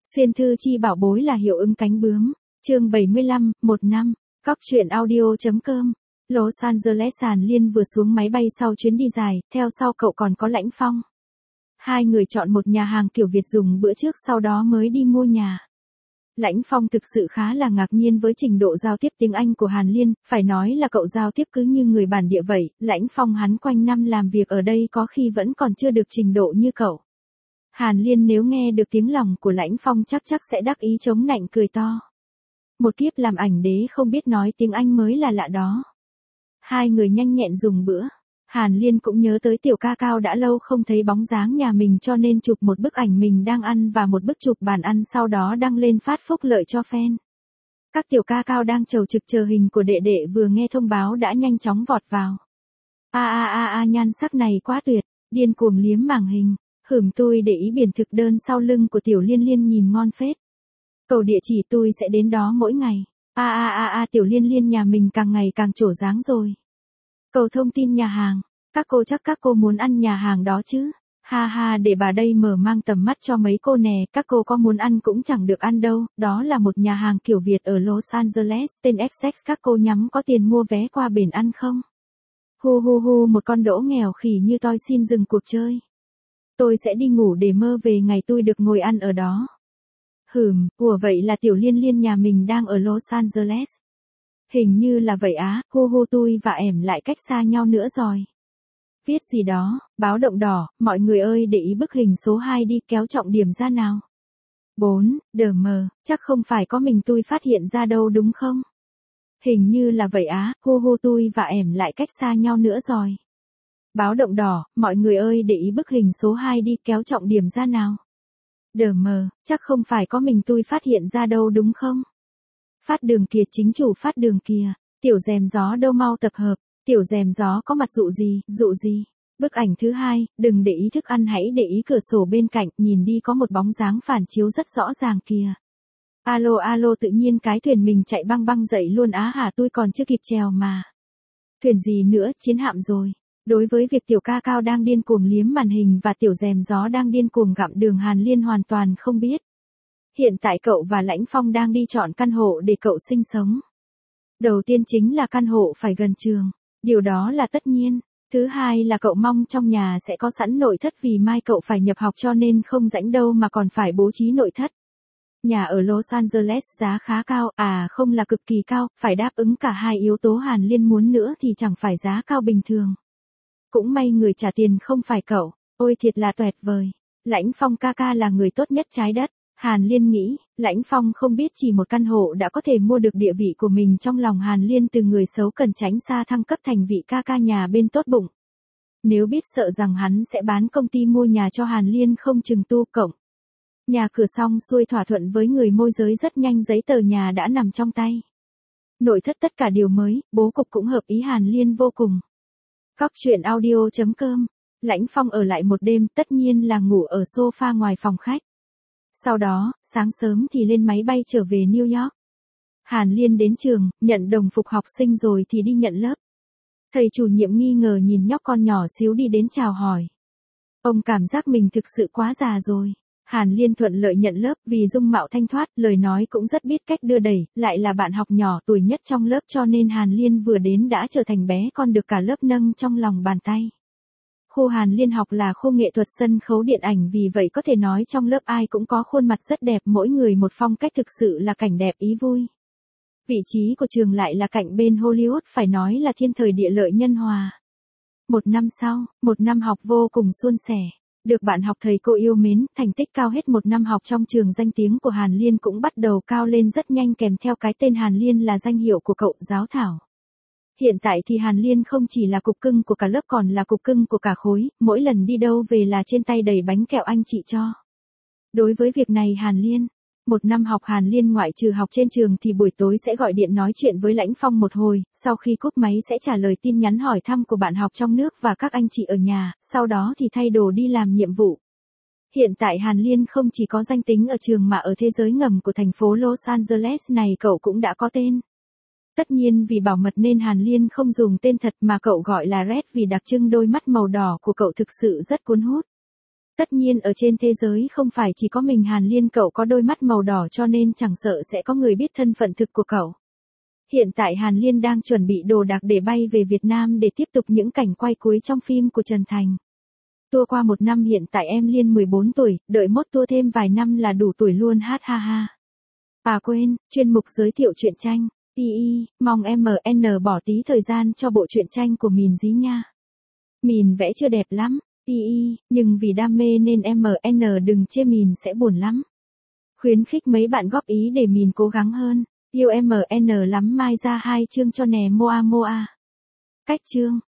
Xuyên thư chi bảo bối là hiệu ứng cánh bướm. Chương 75, 1 năm. Cóc truyện audio.com. Los Angeles. Hàn Liên vừa xuống máy bay sau chuyến đi dài, theo sau cậu còn có Lãnh Phong. Hai người chọn một nhà hàng kiểu Việt dùng bữa trước sau đó mới đi mua nhà. Lãnh Phong thực sự khá là ngạc nhiên với trình độ giao tiếp tiếng Anh của Hàn Liên, phải nói là cậu giao tiếp cứ như người bản địa vậy. Lãnh Phong hắn quanh năm làm việc ở đây có khi vẫn còn chưa được trình độ như cậu. Hàn Liên nếu nghe được tiếng lòng của Lãnh Phong chắc sẽ đắc ý chống nạnh cười to. Một kiếp làm ảnh đế không biết nói tiếng Anh mới là lạ đó. Hai người nhanh nhẹn dùng bữa. Hàn Liên cũng nhớ tới tiểu ca cao đã lâu không thấy bóng dáng nhà mình cho nên chụp một bức ảnh mình đang ăn và một bức chụp bàn ăn sau đó đăng lên phát phúc lợi cho fan. Các tiểu ca cao đang chầu trực chờ hình của đệ đệ vừa nghe thông báo đã nhanh chóng vọt vào. Nhan sắc này quá tuyệt, điên cuồng liếm màng hình. Tôi để ý biển thực đơn sau lưng của tiểu Liên Liên nhìn ngon phết. Cầu địa chỉ tôi sẽ đến đó mỗi ngày. Tiểu Liên Liên nhà mình càng ngày càng trổ dáng rồi. Cầu thông tin nhà hàng. Các cô muốn ăn nhà hàng đó chứ. Để bà đây mở mang tầm mắt cho mấy cô nè. Các cô có muốn ăn cũng chẳng được ăn đâu. Đó là một nhà hàng kiểu Việt ở Los Angeles tên XX. Các cô nhắm có tiền mua vé qua bển ăn không? Một con đỗ nghèo khỉ như tôi xin dừng cuộc chơi. Tôi sẽ đi ngủ để mơ về ngày tôi được ngồi ăn ở đó. Vậy là tiểu Liên Liên nhà mình đang ở Los Angeles. Hình như là vậy á, tôi và em lại cách xa nhau nữa rồi. Viết gì đó, báo động đỏ, mọi người ơi để ý bức hình số 2 đi kéo trọng điểm ra nào. 4, chắc không phải có mình tôi phát hiện ra đâu đúng không? Hình như là vậy á, tôi và em lại cách xa nhau nữa rồi. Báo động đỏ, mọi người ơi để ý bức hình số 2 đi kéo trọng điểm ra nào. Chắc không phải có mình tôi phát hiện ra đâu đúng không? Phát Đường kìa, chính chủ Phát Đường kìa, tiểu rèm gió đâu mau tập hợp, tiểu rèm gió có mặt dụ gì. Bức ảnh thứ 2, đừng để ý thức ăn hãy để ý cửa sổ bên cạnh, nhìn đi có một bóng dáng phản chiếu rất rõ ràng kìa. Alo tự nhiên cái thuyền mình chạy băng dậy luôn á hả, tôi còn chưa kịp chèo mà. Thuyền gì nữa, chiến hạm rồi. Đối với việc tiểu ca cao đang điên cuồng liếm màn hình và tiểu rèm gió đang điên cuồng gặm đường Hàn Liên hoàn toàn không biết. Hiện tại cậu và Lãnh Phong đang đi chọn căn hộ để cậu sinh sống. Đầu tiên chính là căn hộ phải gần trường, điều đó là tất nhiên. Thứ hai là cậu mong trong nhà sẽ có sẵn nội thất vì mai cậu phải nhập học cho nên không rảnh đâu mà còn phải bố trí nội thất. Nhà ở Los Angeles giá khá cao, không là cực kỳ cao, phải đáp ứng cả hai yếu tố Hàn Liên muốn nữa thì chẳng phải giá cao bình thường. Cũng may người trả tiền không phải cậu, ôi thiệt là tuyệt vời. Lãnh Phong ca là người tốt nhất trái đất. Hàn Liên nghĩ, Lãnh Phong không biết chỉ một căn hộ đã có thể mua được địa vị của mình trong lòng Hàn Liên từ người xấu cần tránh xa thăng cấp thành vị ca nhà bên tốt bụng. Nếu biết sợ rằng hắn sẽ bán công ty mua nhà cho Hàn Liên không chừng tu cộng. Nhà cửa xong xuôi thỏa thuận với người môi giới rất nhanh giấy tờ nhà đã nằm trong tay. Nội thất tất cả đều mới, bố cục cũng hợp ý Hàn Liên vô cùng. Cóc truyện audio.com. Lãnh Phong ở lại một đêm tất nhiên là ngủ ở sofa ngoài phòng khách. Sau đó, sáng sớm thì lên máy bay trở về New York. Hàn Liên đến trường, nhận đồng phục học sinh rồi thì đi nhận lớp. Thầy chủ nhiệm nghi ngờ nhìn nhóc con nhỏ xíu đi đến chào hỏi. Ông cảm giác mình thực sự quá già rồi. Hàn Liên thuận lợi nhận lớp vì dung mạo thanh thoát, lời nói cũng rất biết cách đưa đẩy, lại là bạn học nhỏ tuổi nhất trong lớp cho nên Hàn Liên vừa đến đã trở thành bé con được cả lớp nâng trong lòng bàn tay. Khu Hàn Liên học là khu nghệ thuật sân khấu điện ảnh vì vậy có thể nói trong lớp ai cũng có khuôn mặt rất đẹp mỗi người một phong cách thực sự là cảnh đẹp ý vui. Vị trí của trường lại là cạnh bên Hollywood phải nói là thiên thời địa lợi nhân hòa. Một năm sau, một năm học vô cùng suôn sẻ. Được bạn học thầy cô yêu mến, thành tích cao hết một năm học trong trường danh tiếng của Hàn Liên cũng bắt đầu cao lên rất nhanh kèm theo cái tên Hàn Liên là danh hiệu của cậu giáo thảo. Hiện tại thì Hàn Liên không chỉ là cục cưng của cả lớp còn là cục cưng của cả khối, mỗi lần đi đâu về là trên tay đầy bánh kẹo anh chị cho. Đối với việc này một năm học Hàn Liên ngoại trừ học trên trường thì buổi tối sẽ gọi điện nói chuyện với Lãnh Phong một hồi, sau khi cúp máy sẽ trả lời tin nhắn hỏi thăm của bạn học trong nước và các anh chị ở nhà, sau đó thì thay đồ đi làm nhiệm vụ. Hiện tại Hàn Liên không chỉ có danh tính ở trường mà ở thế giới ngầm của thành phố Los Angeles này cậu cũng đã có tên. Tất nhiên vì bảo mật nên Hàn Liên không dùng tên thật mà cậu gọi là Red vì đặc trưng đôi mắt màu đỏ của cậu thực sự rất cuốn hút. Tất nhiên ở trên thế giới không phải chỉ có mình Hàn Liên cậu có đôi mắt màu đỏ cho nên chẳng sợ sẽ có người biết thân phận thực của cậu. Hiện tại Hàn Liên đang chuẩn bị đồ đạc để bay về Việt Nam để tiếp tục những cảnh quay cuối trong phim của Trần Thành. Tour qua 1 năm hiện tại em Liên 14 tuổi, đợi mốt tour thêm vài năm là đủ tuổi luôn hát ha ha. À quên, chuyên mục giới thiệu truyện tranh. Mong MN bỏ tí thời gian cho bộ truyện tranh của mình dí nha. Mình vẽ chưa đẹp lắm. Nhưng vì đam mê nên MN đừng chê mình sẽ buồn lắm. Khuyến khích mấy bạn góp ý để mình cố gắng hơn. Yêu MN lắm mai ra 2 chương cho nè moa moa. Cách chương.